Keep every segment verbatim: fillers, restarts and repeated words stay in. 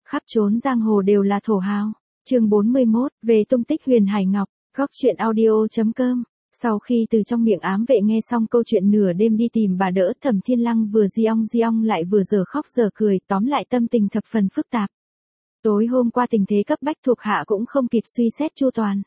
khắp trốn giang hồ đều là thổ hào. Chương bốn mươi mốt, về tung tích Huyền Hải Ngọc, góc truyện audio.com. Sau khi từ trong miệng ám vệ nghe xong câu chuyện nửa đêm đi tìm bà đỡ, Thẩm Thiên Lăng vừa di ong di ong lại vừa giờ khóc giờ cười, tóm lại tâm tình thập phần phức tạp. Tối hôm qua tình thế cấp bách thuộc hạ cũng không kịp suy xét chu toàn.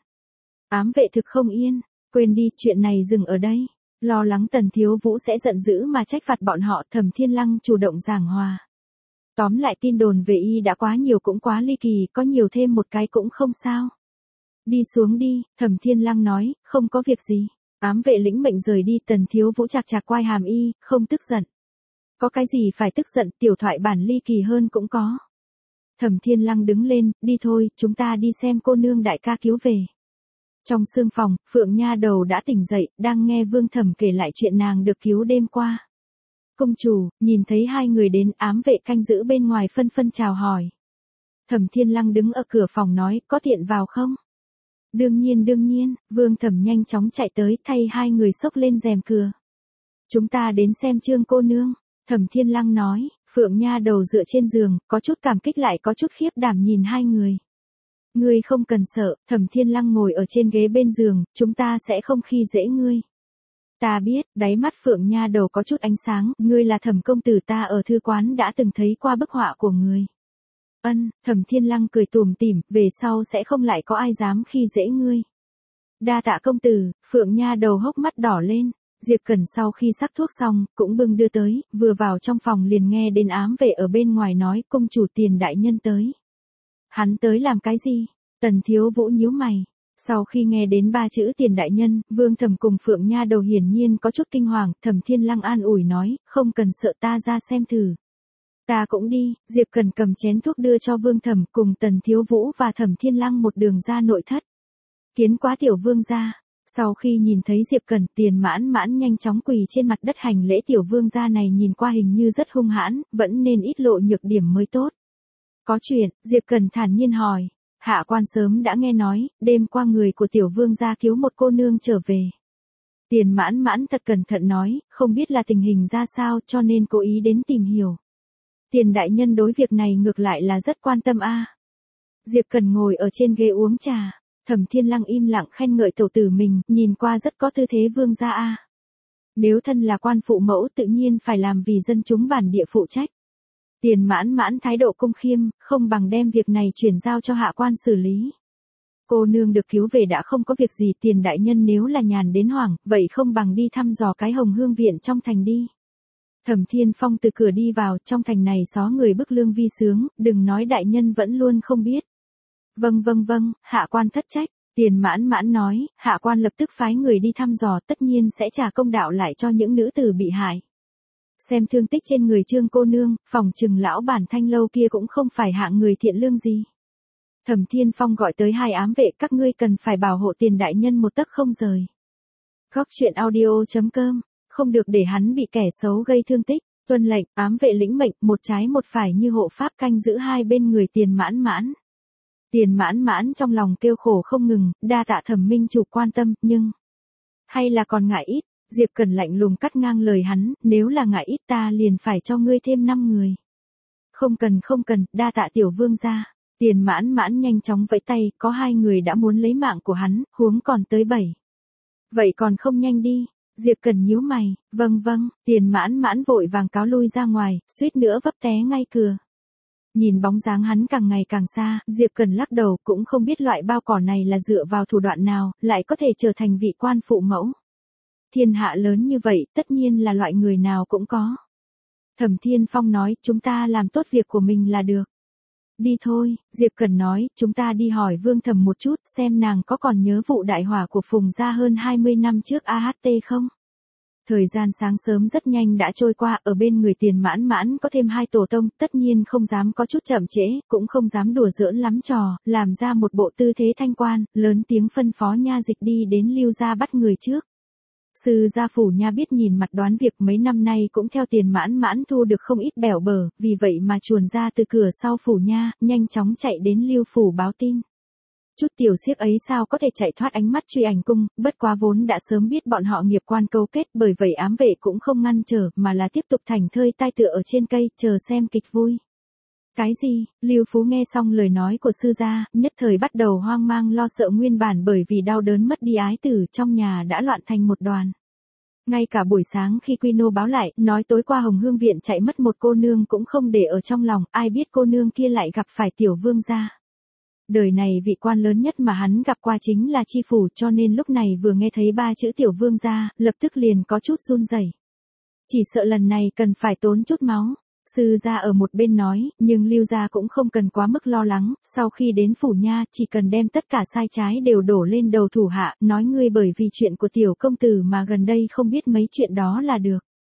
Ám vệ thực không yên, quên đi, chuyện này dừng ở đây. Lo lắng Tần Thiếu Vũ sẽ giận dữ mà trách phạt bọn họ, Thẩm Thiên Lăng chủ động giảng hòa. Tóm lại tin đồn về y đã quá nhiều cũng quá ly kỳ, có nhiều thêm một cái cũng không sao. Đi xuống đi, Thẩm Thiên Lăng nói, không có việc gì. Ám vệ lĩnh mệnh rời đi, Tần Thiếu Vũ chạc chạc quai hàm y, không tức giận. Có cái gì phải tức giận, tiểu thoại bản ly kỳ hơn cũng có. Thẩm Thiên Lăng đứng lên, đi thôi, chúng ta đi xem cô nương đại ca cứu về. Trong sương phòng, Phượng Nha Đầu đã tỉnh dậy, đang nghe Vương Thẩm kể lại chuyện nàng được cứu đêm qua. Công chủ, nhìn thấy hai người đến, ám vệ canh giữ bên ngoài phân phân chào hỏi. Thẩm Thiên Lăng đứng ở cửa phòng nói, có tiện vào không? Đương nhiên đương nhiên, Vương Thẩm nhanh chóng chạy tới, thay hai người xốc lên rèm cửa. Chúng ta đến xem Trương cô nương, Thẩm Thiên Lăng nói. Phượng Nha Đầu dựa trên giường, có chút cảm kích lại có chút khiếp đảm nhìn hai người. Ngươi không cần sợ, Thẩm Thiên Lăng ngồi ở trên ghế bên giường, chúng ta sẽ không khi dễ ngươi. Ta biết, đáy mắt Phượng Nha Đầu có chút ánh sáng, ngươi là Thẩm công tử ta ở thư quán đã từng thấy qua bức họa của ngươi. Ân, Thẩm Thiên Lăng cười tủm tỉm, về sau sẽ không lại có ai dám khi dễ ngươi. Đa tạ công tử, Phượng Nha Đầu hốc mắt đỏ lên. Diệp Cẩn sau khi sắc thuốc xong, cũng bưng đưa tới, vừa vào trong phòng liền nghe đến ám vệ ở bên ngoài nói, công chủ Tiền đại nhân tới. Hắn tới làm cái gì? Tần Thiếu Vũ nhíu mày. Sau khi nghe đến ba chữ Tiền đại nhân, Vương Thẩm cùng Phượng Nha Đầu hiển nhiên có chút kinh hoàng, Thẩm Thiên Lăng an ủi nói, không cần sợ, ta ra xem thử. Ta cũng đi, Diệp Cẩn cầm chén thuốc đưa cho Vương Thẩm, cùng Tần Thiếu Vũ và Thẩm Thiên Lăng một đường ra nội thất. Kiến quá tiểu vương gia. Sau khi nhìn thấy Diệp Cẩn, Tiền mãn mãn nhanh chóng quỳ trên mặt đất hành lễ, tiểu vương gia này nhìn qua hình như rất hung hãn, vẫn nên ít lộ nhược điểm mới tốt. Có chuyện, Diệp Cẩn thản nhiên hỏi. Hạ quan sớm đã nghe nói, đêm qua người của tiểu vương gia cứu một cô nương trở về. Tiền mãn mãn thật cẩn thận nói, không biết là tình hình ra sao cho nên cố ý đến tìm hiểu. Tiền đại nhân đối việc này ngược lại là rất quan tâm a. Diệp Cẩn ngồi ở trên ghế uống trà. Thẩm Thiên Lăng im lặng khen ngợi tẩu tử mình, nhìn qua rất có tư thế vương gia a. Nếu thân là quan phụ mẫu tự nhiên phải làm vì dân chúng bản địa phụ trách. Tiền mãn mãn thái độ cung khiêm, không bằng đem việc này chuyển giao cho hạ quan xử lý. Cô nương được cứu về đã không có việc gì, Tiền đại nhân nếu là nhàn đến hoảng, vậy không bằng đi thăm dò cái Hồng Hương viện trong thành đi. Thẩm Thiên Phong từ cửa đi vào, trong thành này xó người bức lương vi sướng, đừng nói đại nhân vẫn luôn không biết. Vâng vâng vâng, hạ quan thất trách, Tiền mãn mãn nói, hạ quan lập tức phái người đi thăm dò, tất nhiên sẽ trả công đạo lại cho những nữ tử bị hại. Xem thương tích trên người Trương cô nương, phòng trừng lão bản Thanh lâu kia cũng không phải hạng người thiện lương gì. Thẩm Thiên Phong gọi tới hai ám vệ, các ngươi cần phải bảo hộ Tiền đại nhân một tấc không rời. Góc truyện audio.com, không được để hắn bị kẻ xấu gây thương tích. Tuân lệnh, ám vệ lĩnh mệnh, một trái một phải như hộ pháp canh giữ hai bên người Tiền mãn mãn. Tiền mãn mãn trong lòng kêu khổ không ngừng, đa tạ Thẩm minh chủ quan tâm, nhưng hay là còn ngại ít. Diệp Cẩn lạnh lùng cắt ngang lời hắn, nếu là ngại ít ta liền phải cho ngươi thêm năm người. Không cần không cần, đa tạ tiểu vương gia. Tiền mãn mãn nhanh chóng vẫy tay, có hai người đã muốn lấy mạng của hắn, huống còn tới bảy. Vậy còn không nhanh đi. Diệp Cẩn nhíu mày, vâng vâng, Tiền mãn mãn vội vàng cáo lui ra ngoài, suýt nữa vấp té ngay cửa. Nhìn bóng dáng hắn càng ngày càng xa, Diệp Cẩn lắc đầu, cũng không biết loại bao cỏ này là dựa vào thủ đoạn nào, lại có thể trở thành vị quan phụ mẫu. Thiên hạ lớn như vậy, tất nhiên là loại người nào cũng có. Thẩm Thiên Phong nói, chúng ta làm tốt việc của mình là được. Đi thôi, Diệp Cẩn nói, chúng ta đi hỏi Vương Thẩm một chút, xem nàng có còn nhớ vụ đại hỏa của Phùng gia hơn hai mươi năm trước a hát tê không? Thời gian sáng sớm rất nhanh đã trôi qua, ở bên người Tiền mãn mãn có thêm hai tổ tông, tất nhiên không dám có chút chậm trễ, cũng không dám đùa giỡn lắm trò, làm ra một bộ tư thế thanh quan, lớn tiếng phân phó nha dịch đi đến Lưu gia bắt người trước. Sư gia phủ nha biết nhìn mặt đoán việc, mấy năm nay cũng theo Tiền mãn mãn thu được không ít bẻo bở, vì vậy mà chuồn ra từ cửa sau phủ nha, nhanh chóng chạy đến Lưu phủ báo tin. Chút tiểu xiếc ấy sao có thể chạy thoát ánh mắt truy ảnh cung, bất quá vốn đã sớm biết bọn họ nghiệp quan cấu kết, bởi vậy ám vệ cũng không ngăn trở, mà là tiếp tục thành thơi tai tựa ở trên cây, chờ xem kịch vui. Cái gì? Lưu Phú nghe xong lời nói của sư gia, nhất thời bắt đầu hoang mang lo sợ, nguyên bản bởi vì đau đớn mất đi ái tử trong nhà đã loạn thành một đoàn. Ngay cả buổi sáng khi Quy Nô báo lại, nói tối qua Hồng Hương viện chạy mất một cô nương cũng không để ở trong lòng, ai biết cô nương kia lại gặp phải tiểu vương gia. Đời này vị quan lớn nhất mà hắn gặp qua chính là Chi Phủ, cho nên lúc này vừa nghe thấy ba chữ tiểu vương gia, lập tức liền có chút run rẩy. Chỉ sợ lần này cần phải tốn chút máu. Sư gia ở một bên nói, nhưng Lưu gia cũng không cần quá mức lo lắng, sau khi đến phủ nha, chỉ cần đem tất cả sai trái đều đổ lên đầu thủ hạ, nói ngươi bởi vì chuyện của tiểu công tử mà gần đây không biết mấy chuyện đó là được.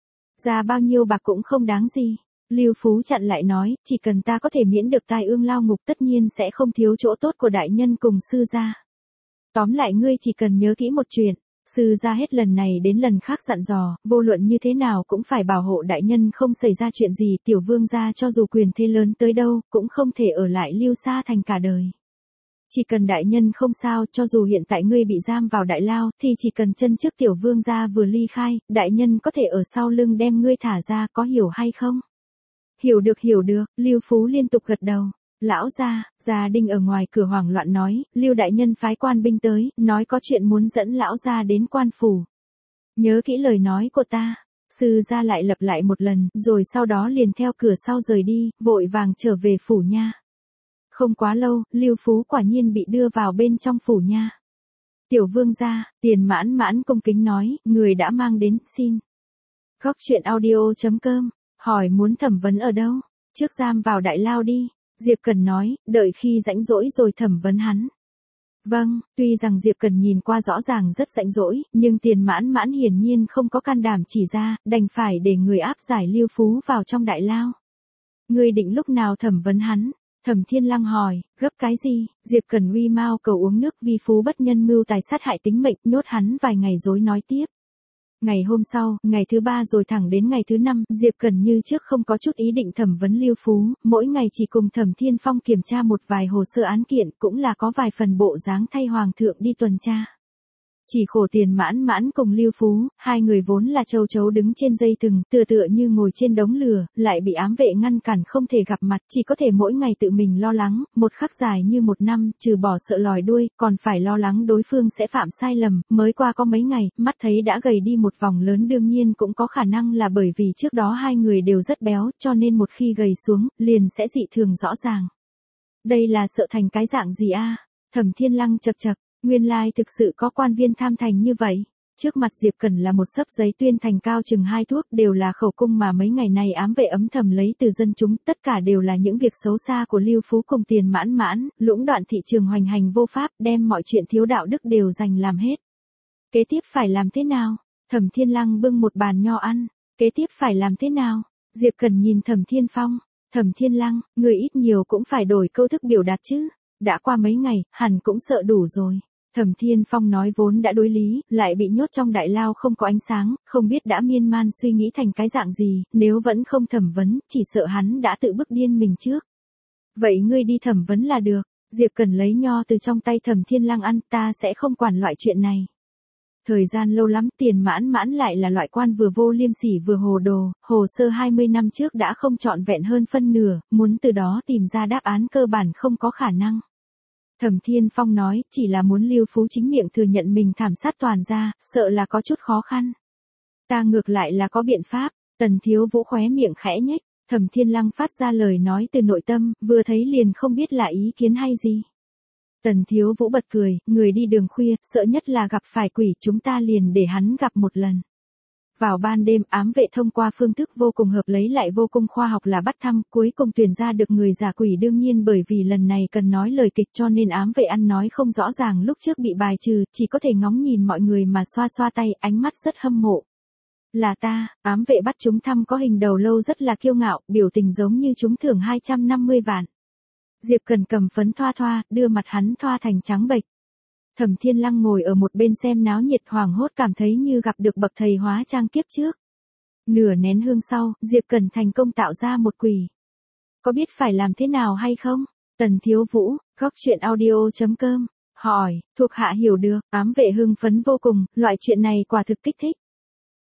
Ra bao nhiêu bạc cũng không đáng gì. Lưu Phú chặn lại nói, chỉ cần ta có thể miễn được tai ương lao ngục tất nhiên sẽ không thiếu chỗ tốt của đại nhân cùng sư gia. Tóm lại ngươi chỉ cần nhớ kỹ một chuyện. Sư gia hết lần này đến lần khác dặn dò, vô luận như thế nào cũng phải bảo hộ đại nhân không xảy ra chuyện gì, tiểu vương gia cho dù quyền thế lớn tới đâu, cũng không thể ở lại Lưu Sa Thành cả đời. Chỉ cần đại nhân không sao, cho dù hiện tại ngươi bị giam vào đại lao, thì chỉ cần chân trước tiểu vương gia vừa ly khai, đại nhân có thể ở sau lưng đem ngươi thả ra, có hiểu hay không? Hiểu được hiểu được, Lưu Phú liên tục gật đầu. Lão gia, gia đình ở ngoài cửa hoảng loạn nói, Lưu đại nhân phái quan binh tới, nói có chuyện muốn dẫn lão gia đến quan phủ. Nhớ kỹ lời nói của ta. Sư gia lại lặp lại một lần, rồi sau đó liền theo cửa sau rời đi, vội vàng trở về phủ nha. Không quá lâu, Lưu Phú quả nhiên bị đưa vào bên trong phủ nha. Tiểu vương gia, Tiền Mãn Mãn cung kính nói, người đã mang đến, xin. Góc truyện audio chấm com, hỏi muốn thẩm vấn ở đâu? Trước giam vào đại lao đi. Diệp Cần nói, đợi khi rãnh rỗi rồi thẩm vấn hắn. Vâng, tuy rằng Diệp Cần nhìn qua rõ ràng rất rãnh rỗi, nhưng Tiền Mãn Mãn hiển nhiên không có can đảm chỉ ra, đành phải để người áp giải Lưu Phú vào trong đại lao. Ngươi định lúc nào thẩm vấn hắn? Thẩm Thiên Lăng hỏi, gấp cái gì? Diệp Cần uy mau cầu uống nước, vi phú bất nhân mưu tài sát hại tính mệnh, nhốt hắn vài ngày rồi nói tiếp. Ngày hôm sau, ngày thứ ba rồi thẳng đến ngày thứ năm, Diệp Cần như trước không có chút ý định thẩm vấn Lưu Phú, mỗi ngày chỉ cùng Thẩm Thiên Phong kiểm tra một vài hồ sơ án kiện, cũng là có vài phần bộ dáng thay hoàng thượng đi tuần tra. Chỉ khổ Tiền Mãn Mãn cùng Lưu Phú, hai người vốn là châu chấu đứng trên dây thừng, tựa tựa như ngồi trên đống lửa, lại bị ám vệ ngăn cản không thể gặp mặt, chỉ có thể mỗi ngày tự mình lo lắng, một khắc dài như một năm, trừ bỏ sợ lòi đuôi, còn phải lo lắng đối phương sẽ phạm sai lầm, mới qua có mấy ngày, mắt thấy đã gầy đi một vòng lớn, đương nhiên cũng có khả năng là bởi vì trước đó hai người đều rất béo, cho nên một khi gầy xuống, liền sẽ dị thường rõ ràng. Đây là sợ thành cái dạng gì a? Thẩm Thiên Lăng chậc chậc. Nguyên lai thực sự có quan viên tham thành như vậy. Trước mặt Diệp Cần là một xấp giấy tuyên thành cao chừng hai thuốc, đều là khẩu cung mà mấy ngày này ám vệ ấm thầm lấy từ dân chúng, tất cả đều là những việc xấu xa của Lưu Phú cùng Tiền Mãn Mãn, lũng đoạn thị trường hoành hành vô pháp, đem mọi chuyện thiếu đạo đức đều dành làm hết. Kế tiếp phải làm thế nào? Thẩm Thiên Lăng bưng một bàn nho ăn. Kế tiếp phải làm thế nào? Diệp Cần nhìn Thẩm Thiên Phong. Thẩm Thiên Lăng, người ít nhiều cũng phải đổi câu thức biểu đạt chứ. Đã qua mấy ngày, hẳn cũng sợ đủ rồi. Thẩm Thiên Phong nói vốn đã đối lý, lại bị nhốt trong đại lao không có ánh sáng, không biết đã miên man suy nghĩ thành cái dạng gì, nếu vẫn không thẩm vấn, chỉ sợ hắn đã tự bức điên mình trước. Vậy ngươi đi thẩm vấn là được. Diệp Cần lấy nho từ trong tay Thẩm Thiên Lăng ăn, ta sẽ không quản loại chuyện này. Thời gian lâu lắm, Tiền Mãn Mãn lại là loại quan vừa vô liêm sỉ vừa hồ đồ, hồ sơ hai mươi năm trước đã không trọn vẹn hơn phân nửa, muốn từ đó tìm ra đáp án cơ bản không có khả năng. Thẩm Thiên Phong nói, chỉ là muốn Lưu Phú chính miệng thừa nhận mình thảm sát toàn gia, sợ là có chút khó khăn. Ta ngược lại là có biện pháp. Tần Thiếu Vũ khóe miệng khẽ nhếch. Thẩm Thiên Lăng phát ra lời nói từ nội tâm, vừa thấy liền không biết là ý kiến hay gì. Tần Thiếu Vũ bật cười, người đi đường khuya, sợ nhất là gặp phải quỷ, chúng ta liền để hắn gặp một lần. Vào ban đêm, ám vệ thông qua phương thức vô cùng hợp lấy lại vô cùng khoa học là bắt thăm, cuối cùng tuyển ra được người giả quỷ, đương nhiên bởi vì lần này cần nói lời kịch cho nên ám vệ ăn nói không rõ ràng, lúc trước bị bài trừ, chỉ có thể ngóng nhìn mọi người mà xoa xoa tay, ánh mắt rất hâm mộ. Là ta, ám vệ bắt chúng thăm có hình đầu lâu rất là kiêu ngạo, biểu tình giống như chúng thưởng hai trăm năm mươi vạn. Diệp Cần cầm phấn thoa thoa, đưa mặt hắn thoa thành trắng bệch. Thẩm Thiên Lăng ngồi ở một bên xem náo nhiệt, hoảng hốt cảm thấy như gặp được bậc thầy hóa trang kiếp trước. Nửa nén hương sau, Diệp Cần thành công tạo ra một quỷ. Có biết phải làm thế nào hay không? Tần Thiếu Vũ, góc truyện audio chấm com, hỏi, thuộc hạ hiểu được, ám vệ hưng phấn vô cùng, loại chuyện này quả thực kích thích.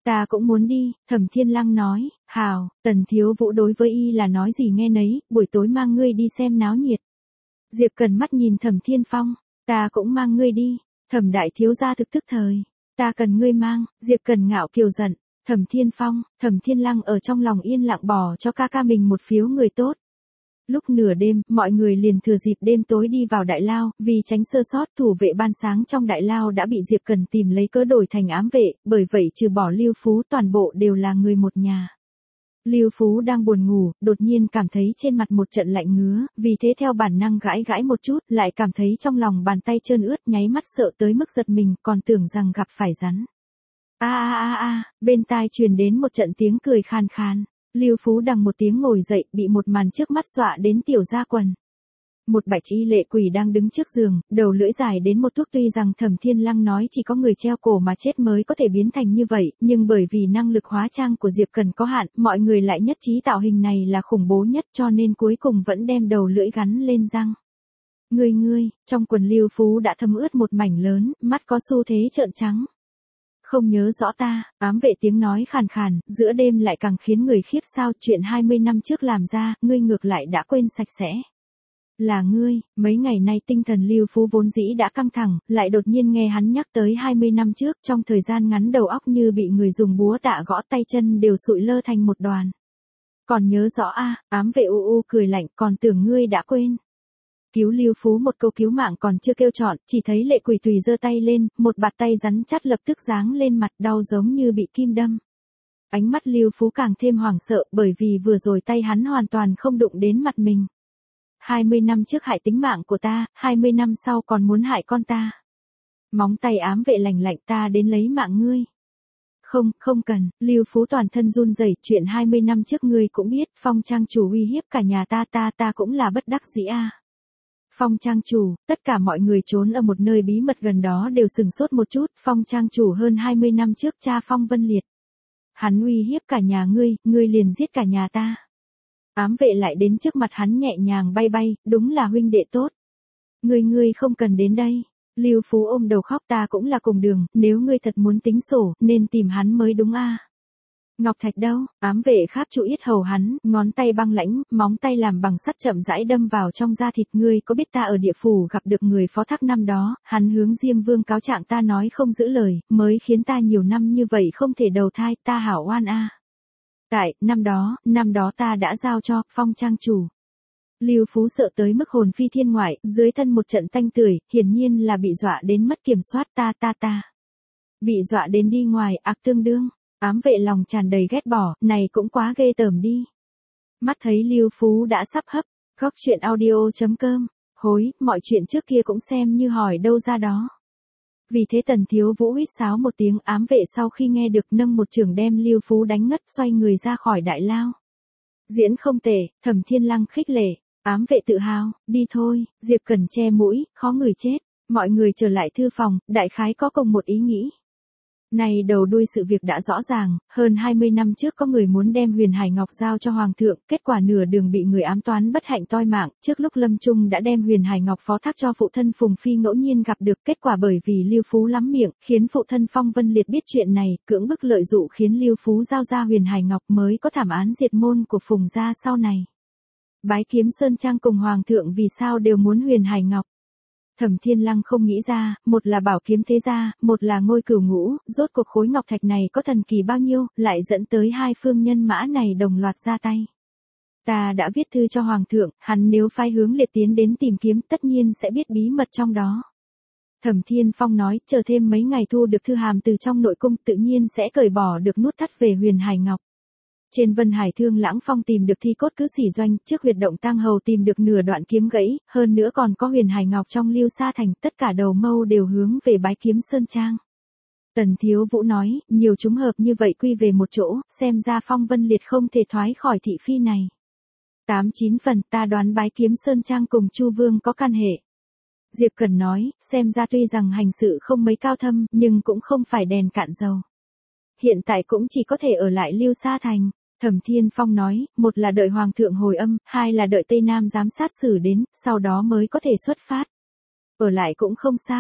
Ta cũng muốn đi, Thẩm Thiên Lăng nói, hào, Tần Thiếu Vũ đối với y là nói gì nghe nấy, buổi tối mang ngươi đi xem náo nhiệt. Diệp Cần mắt nhìn Thẩm Thiên Phong, ta cũng mang ngươi đi, Thẩm đại thiếu gia thực tức thời, ta cần ngươi mang, Diệp Cần ngạo kiều giận, Thẩm Thiên Phong, Thẩm Thiên Lăng ở trong lòng yên lặng bỏ cho ca ca mình một phiếu người tốt. Lúc nửa đêm, mọi người liền thừa dịp đêm tối đi vào đại lao, vì tránh sơ sót thủ vệ ban sáng trong đại lao đã bị Diệp Cần tìm lấy cớ đổi thành ám vệ, bởi vậy trừ bỏ Lưu Phú toàn bộ đều là người một nhà. Lưu Phú đang buồn ngủ, đột nhiên cảm thấy trên mặt một trận lạnh ngứa, vì thế theo bản năng gãi gãi một chút, lại cảm thấy trong lòng bàn tay trơn ướt, nháy mắt sợ tới mức giật mình, còn tưởng rằng gặp phải rắn. A a a a, bên tai truyền đến một trận tiếng cười khan khan. Lưu Phú đằng một tiếng ngồi dậy, bị một màn trước mắt dọa đến tiểu ra quần. Một bạch y lệ quỷ đang đứng trước giường, đầu lưỡi dài đến một thước, tuy rằng Thẩm Thiên Lăng nói chỉ có người treo cổ mà chết mới có thể biến thành như vậy, nhưng bởi vì năng lực hóa trang của Diệp Cần có hạn, mọi người lại nhất trí tạo hình này là khủng bố nhất, cho nên cuối cùng vẫn đem đầu lưỡi gắn lên răng. Ngươi ngươi, trong quần Lưu Phú đã thấm ướt một mảnh lớn, mắt có xu thế trợn trắng. Không nhớ rõ ta, ám vệ tiếng nói khàn khàn, giữa đêm lại càng khiến người khiếp sao, chuyện hai mươi năm trước làm ra, ngươi ngược lại đã quên sạch sẽ. Là ngươi, mấy ngày nay tinh thần Lưu Phú vốn dĩ đã căng thẳng, lại đột nhiên nghe hắn nhắc tới hai mươi năm trước, trong thời gian ngắn đầu óc như bị người dùng búa tạ gõ, tay chân đều sụi lơ thành một đoàn. Còn nhớ rõ a, ám vệ u u cười lạnh, còn tưởng ngươi đã quên. Cứu Lưu Phú một câu cứu mạng còn chưa kêu chọn, chỉ thấy lệ quỷ tùy giơ tay lên, một bạt tay rắn chắc lập tức giáng lên mặt, đau giống như bị kim đâm. Ánh mắt Lưu Phú càng thêm hoảng sợ, bởi vì vừa rồi tay hắn hoàn toàn không đụng đến mặt mình. hai mươi năm trước hại tính mạng của ta, hai mươi năm sau còn muốn hại con ta. Móng tay ám vệ lạnh lạnh, ta đến lấy mạng ngươi. Không, không cần, Lưu Phú toàn thân run rẩy, chuyện hai mươi năm trước ngươi cũng biết, Phong trang chủ uy hiếp cả nhà ta, ta ta cũng là bất đắc dĩ a. Phong trang chủ, tất cả mọi người trốn ở một nơi bí mật gần đó đều sừng sốt một chút, Phong trang chủ hơn hai mươi năm trước cha Phong Vân Liệt. Hắn uy hiếp cả nhà ngươi, ngươi liền giết cả nhà ta. Ám vệ lại đến trước mặt hắn nhẹ nhàng bay bay, đúng là huynh đệ tốt. Ngươi ngươi không cần đến đây. Lưu Phú ôm đầu khóc, ta cũng là cùng đường, nếu ngươi thật muốn tính sổ, nên tìm hắn mới đúng a. Ngọc Thạch đâu? Ám vệ kháp trụ yết hầu hắn, ngón tay băng lãnh, móng tay làm bằng sắt chậm rãi đâm vào trong da thịt. Ngươi có biết ta ở địa phủ gặp được người phó thác năm đó, hắn hướng Diêm Vương cáo trạng ta nói không giữ lời, mới khiến ta nhiều năm như vậy không thể đầu thai, ta hảo oan a. Tại, năm đó, năm đó ta đã giao cho, Phong trang chủ. Lưu Phú sợ tới mức hồn phi thiên ngoại, dưới thân một trận tanh tưởi, hiển nhiên là bị dọa đến mất kiểm soát, ta ta ta. Bị dọa đến đi ngoài, ác tương đương. Ám vệ lòng tràn đầy ghét bỏ, này cũng quá ghê tởm đi. Mắt thấy Lưu Phú đã sắp hấp, góc chuyện audio chấm com, hối, mọi chuyện trước kia cũng xem như hỏi đâu ra đó. Vì thế Tần Thiếu Vũ huýt sáo một tiếng, ám vệ sau khi nghe được nâng một chưởng đem Lưu Phú đánh ngất, xoay người ra khỏi đại lao. Diễn không tệ, Thẩm Thiên Lăng khích lệ, ám vệ tự hào, đi thôi, Diệp Cần che mũi, khó người chết, mọi người trở lại thư phòng, đại khái có cùng một ý nghĩ. Này đầu đuôi sự việc đã rõ ràng, hơn hai mươi năm trước có người muốn đem Huyền Hải Ngọc giao cho Hoàng thượng, kết quả nửa đường bị người ám toán bất hạnh toi mạng, trước lúc lâm chung đã đem Huyền Hải Ngọc phó thác cho phụ thân Phùng Phi ngẫu nhiên gặp được, kết quả bởi vì Lưu Phú lắm miệng, khiến phụ thân Phong Vân Liệt biết chuyện này, cưỡng bức lợi dụ khiến Lưu Phú giao ra Huyền Hải Ngọc mới có thảm án diệt môn của Phùng gia sau này. Bái Kiếm Sơn Trang cùng Hoàng thượng vì sao đều muốn Huyền Hải Ngọc? Thẩm Thiên Lăng không nghĩ ra, một là bảo kiếm thế gia, một là ngôi cửu ngũ, rốt cuộc khối ngọc thạch này có thần kỳ bao nhiêu, lại dẫn tới hai phương nhân mã này đồng loạt ra tay. Ta đã viết thư cho Hoàng thượng, hắn nếu phái hướng liệt tiến đến tìm kiếm tất nhiên sẽ biết bí mật trong đó. Thẩm Thiên Phong nói, chờ thêm mấy ngày thu được thư hàm từ trong nội cung tự nhiên sẽ cởi bỏ được nút thắt về Huyền Hải Ngọc. Trên Vân Hải Thương Lãng Phong tìm được thi cốt cứ sĩ doanh, trước huyệt động Tang Hầu tìm được nửa đoạn kiếm gãy, hơn nữa còn có Huyền Hải Ngọc trong Lưu Sa Thành, tất cả đầu mâu đều hướng về Bái Kiếm Sơn Trang. Tần Thiếu Vũ nói, nhiều trùng hợp như vậy quy về một chỗ, xem ra Phong Vân Liệt không thể thoái khỏi thị phi này. Tám chín phần, ta đoán Bái Kiếm Sơn Trang cùng Chu Vương có căn hệ. Diệp Cần nói, xem ra tuy rằng hành sự không mấy cao thâm, nhưng cũng không phải đèn cạn dầu. Hiện tại cũng chỉ có thể ở lại Lưu Sa Thành. Thẩm Thiên Phong nói, một là đợi Hoàng thượng hồi âm, hai là đợi Tây Nam giám sát xử đến, sau đó mới có thể xuất phát. Ở lại cũng không sao.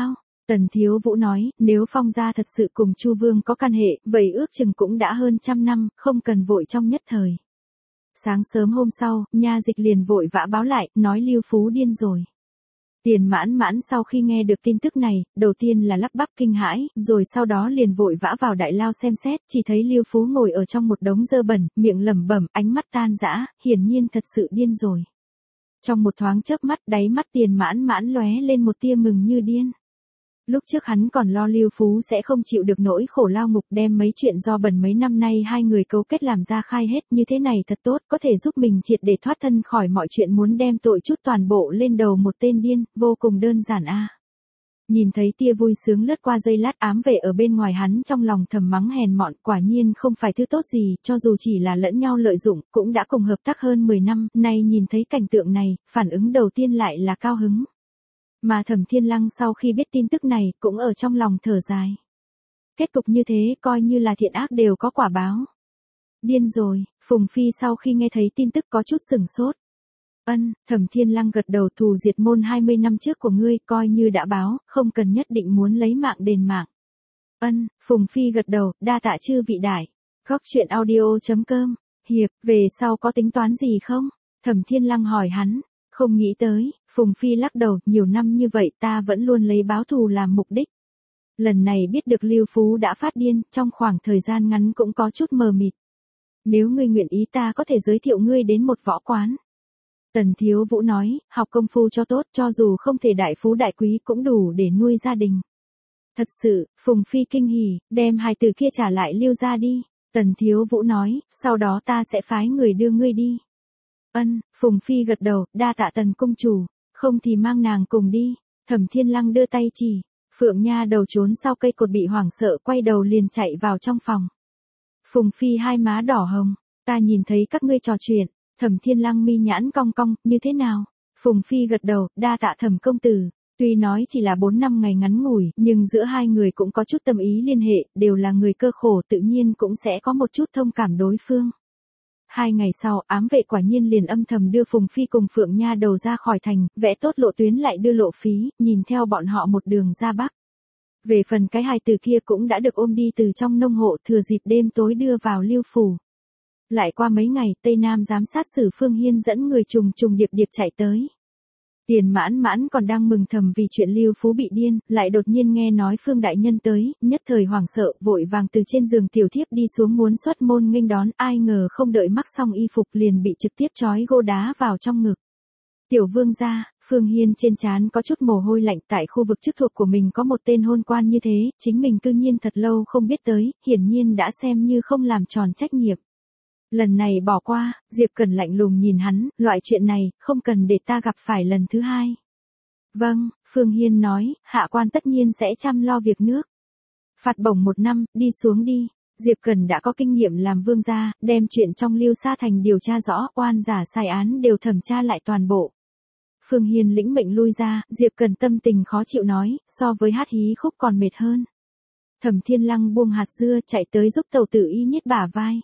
Tần Thiếu Vũ nói, nếu Phong gia thật sự cùng Chu Vương có căn hệ, vậy ước chừng cũng đã hơn trăm năm, không cần vội trong nhất thời. Sáng sớm hôm sau, nha dịch liền vội vã báo lại, nói Lưu Phú điên rồi. Tiền Mãn Mãn sau khi nghe được tin tức này, đầu tiên là lắp bắp kinh hãi, rồi sau đó liền vội vã vào đại lao xem xét, chỉ thấy Lưu Phú ngồi ở trong một đống dơ bẩn, miệng lẩm bẩm, ánh mắt tan rã, hiển nhiên thật sự điên rồi. Trong một thoáng chớp mắt, đáy mắt Tiền Mãn Mãn lóe lên một tia mừng như điên. Lúc trước hắn còn lo Lưu Phú sẽ không chịu được nỗi khổ lao ngục, đem mấy chuyện do bẩn mấy năm nay hai người cấu kết làm ra khai hết, như thế này thật tốt, có thể giúp mình triệt để thoát thân khỏi mọi chuyện, muốn đem tội chút toàn bộ lên đầu một tên điên, vô cùng đơn giản a. Nhìn thấy tia vui sướng lướt qua giây lát, ám vệ ở bên ngoài hắn trong lòng thầm mắng hèn mọn, quả nhiên không phải thứ tốt gì, cho dù chỉ là lẫn nhau lợi dụng, cũng đã cùng hợp tác hơn mười năm, nay nhìn thấy cảnh tượng này, phản ứng đầu tiên lại là cao hứng. Mà Thẩm Thiên Lăng sau khi biết tin tức này, cũng ở trong lòng thở dài. Kết cục như thế, coi như là thiện ác đều có quả báo. Điên rồi, Phùng Phi sau khi nghe thấy tin tức có chút sửng sốt. Ân, Thẩm Thiên Lăng gật đầu, thù diệt môn hai mươi năm trước của ngươi, coi như đã báo, không cần nhất định muốn lấy mạng đền mạng. Ân, Phùng Phi gật đầu, đa tạ chư vị đại. Góc truyện audio chấm com, hiệp, về sau có tính toán gì không? Thẩm Thiên Lăng hỏi hắn. Không nghĩ tới, Phùng Phi lắc đầu, nhiều năm như vậy ta vẫn luôn lấy báo thù làm mục đích. Lần này biết được Lưu Phú đã phát điên, trong khoảng thời gian ngắn cũng có chút mờ mịt. Nếu ngươi nguyện ý ta có thể giới thiệu ngươi đến một võ quán. Tần Thiếu Vũ nói, học công phu cho tốt, cho dù không thể đại phú đại quý cũng đủ để nuôi gia đình. Thật sự, Phùng Phi kinh hỉ, đem hai từ kia trả lại Lưu gia đi. Tần Thiếu Vũ nói, sau đó ta sẽ phái người đưa ngươi đi. Ân, Phùng Phi gật đầu, đa tạ Tần công chủ, không thì mang nàng cùng đi. Thẩm Thiên Lăng đưa tay chỉ, Phượng Nha đầu trốn sau cây cột bị hoảng sợ, quay đầu liền chạy vào trong phòng. Phùng Phi hai má đỏ hồng, ta nhìn thấy các ngươi trò chuyện. Thẩm Thiên Lăng mi nhãn cong cong, như thế nào? Phùng Phi gật đầu, đa tạ Thẩm công tử. Tuy nói chỉ là bốn năm ngày ngắn ngủi, nhưng giữa hai người cũng có chút tâm ý liên hệ, đều là người cơ khổ, tự nhiên cũng sẽ có một chút thông cảm đối phương. Hai ngày sau, ám vệ quả nhiên liền âm thầm đưa Phùng Phi cùng Phượng Nha đầu ra khỏi thành, vẽ tốt lộ tuyến lại đưa lộ phí, nhìn theo bọn họ một đường ra Bắc. Về phần cái hài tử kia cũng đã được ôm đi từ trong nông hộ, thừa dịp đêm tối đưa vào Lưu phủ. Lại qua mấy ngày, Tây Nam giám sát sử Phương Hiên dẫn người trùng trùng điệp điệp chạy tới. Tiền Mãn Mãn còn đang mừng thầm vì chuyện Lưu Phú bị điên, lại đột nhiên nghe nói Phương đại nhân tới, nhất thời hoảng sợ, vội vàng từ trên giường tiểu thiếp đi xuống muốn xuất môn nghênh đón, ai ngờ không đợi mắc xong y phục liền bị trực tiếp trói gô đá vào trong ngực. Tiểu vương gia, Phương Hiên trên trán có chút mồ hôi lạnh, tại khu vực chức thuộc của mình có một tên hôn quan như thế, chính mình cư nhiên thật lâu không biết tới, hiển nhiên đã xem như không làm tròn trách nhiệm. Lần này bỏ qua, Diệp Cẩn lạnh lùng nhìn hắn, loại chuyện này, không cần để ta gặp phải lần thứ hai. Vâng, Phương Hiên nói, hạ quan tất nhiên sẽ chăm lo việc nước. Phạt bổng một năm, đi xuống đi. Diệp Cẩn đã có kinh nghiệm làm vương gia, đem chuyện trong Lưu Sa Thành điều tra rõ, oan giả sai án đều thẩm tra lại toàn bộ. Phương Hiên lĩnh mệnh lui ra, Diệp Cẩn tâm tình khó chịu nói, so với hát hí khúc còn mệt hơn. Thẩm Thiên Lăng buông hạt dưa chạy tới giúp tàu tử y nhét bả vai.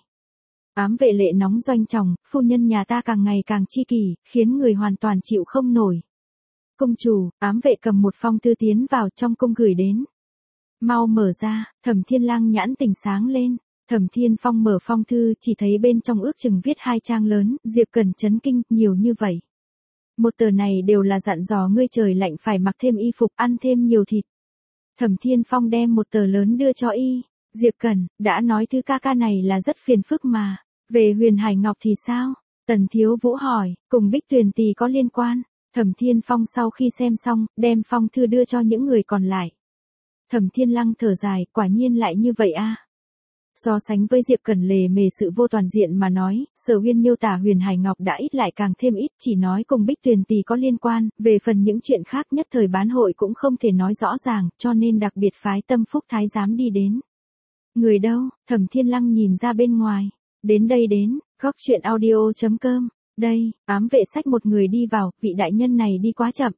Ám vệ lệ nóng doanh chồng, phu nhân nhà ta càng ngày càng chi kỷ, khiến người hoàn toàn chịu không nổi. Công chủ, ám vệ cầm một phong thư tiến vào trong cung gửi đến. Mau mở ra, Thẩm Thiên Lang nhãn tỉnh sáng lên. Thẩm Thiên Phong mở phong thư, chỉ thấy bên trong ước chừng viết hai trang lớn, Diệp Cẩn chấn kinh, nhiều như vậy. Một tờ này đều là dặn dò ngươi trời lạnh phải mặc thêm y phục, ăn thêm nhiều thịt. Thẩm Thiên Phong đem một tờ lớn đưa cho y. Diệp Cẩn, đã nói thứ ca ca này là rất phiền phức mà. Về Huyền Hải Ngọc thì sao? Tần Thiếu Vũ hỏi, cùng Bích Tuyền Tỳ có liên quan. Thẩm Thiên Phong sau khi xem xong, đem phong thư đưa cho những người còn lại. Thẩm Thiên Lăng thở dài, quả nhiên lại như vậy a. So sánh với Diệp Cẩn lề mề sự vô toàn diện mà nói, Sở Uyên miêu tả Huyền Hải Ngọc đã ít lại càng thêm ít, chỉ nói cùng Bích Tuyền Tỳ có liên quan, về phần những chuyện khác nhất thời bán hội cũng không thể nói rõ ràng, cho nên đặc biệt phái Tâm Phúc Thái giám đi đến. Người đâu? Thẩm Thiên Lăng nhìn ra bên ngoài. Đến đây đến, góc truyện audio chấm com, đây, ám vệ xách một người đi vào, vị đại nhân này đi quá chậm.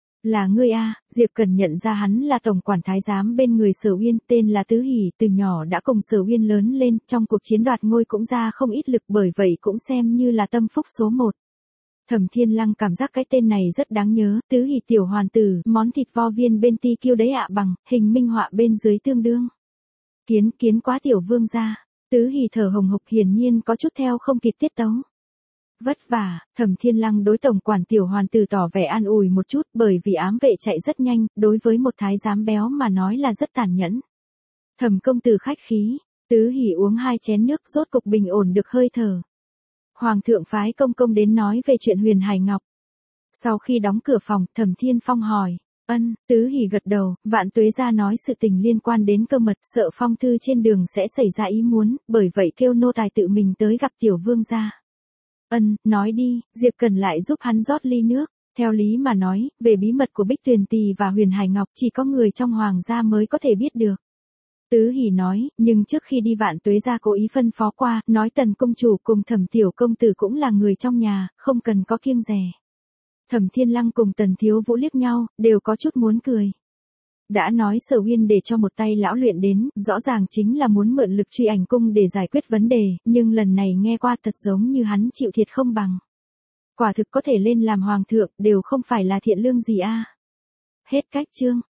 Là ngươi a? Diệp Cẩn nhận ra hắn là tổng quản thái giám bên người Sở Uyên, tên là Tứ Hỷ, từ nhỏ đã cùng Sở Uyên lớn lên, trong cuộc chiến đoạt ngôi cũng ra không ít lực, bởi vậy cũng xem như là tâm phúc số một. Thẩm Thiên Lăng cảm giác cái tên này rất đáng nhớ, tứ hỷ tiểu hoàn tử, món thịt vo viên bên ti kiêu đấy ạ bằng, hình minh họa bên dưới tương đương. Kiến kiến quá tiểu vương gia, tứ hỷ thở hồng hộc hiển nhiên có chút theo không kịp tiết tấu. Vất vả, Thẩm Thiên Lăng đối tổng quản tiểu hoàn tử tỏ vẻ an ủi một chút bởi vì ám vệ chạy rất nhanh, đối với một thái giám béo mà nói là rất tàn nhẫn. Thẩm công tử khách khí, tứ hỷ uống hai chén nước rốt cục bình ổn được hơi thở. Hoàng thượng phái công công đến nói về chuyện Huyền Hải Ngọc. Sau khi đóng cửa phòng, Thẩm Thiên Phong hỏi, ân, tứ hỷ gật đầu, Vạn Tuế gia nói sự tình liên quan đến cơ mật, sợ phong thư trên đường sẽ xảy ra ý muốn, bởi vậy kêu nô tài tự mình tới gặp tiểu vương gia. Ân, nói đi, Diệp Cần lại giúp hắn rót ly nước. Theo lý mà nói, về bí mật của Bích Tuyền Tỳ và Huyền Hải Ngọc chỉ có người trong hoàng gia mới có thể biết được. Tứ hỷ nói, nhưng trước khi đi Vạn Tuế gia cố ý phân phó qua, nói Tần công chủ cùng Thẩm tiểu công tử cũng là người trong nhà, không cần có kiêng dè. Thẩm Thiên Lăng cùng Tần Thiếu Vũ liếc nhau, đều có chút muốn cười. Đã nói Sở Uyên để cho một tay lão luyện đến, rõ ràng chính là muốn mượn lực truy ảnh cung để giải quyết vấn đề, nhưng lần này nghe qua thật giống như hắn chịu thiệt không bằng. Quả thực có thể lên làm hoàng thượng, đều không phải là thiện lương gì a. Hết cách chương.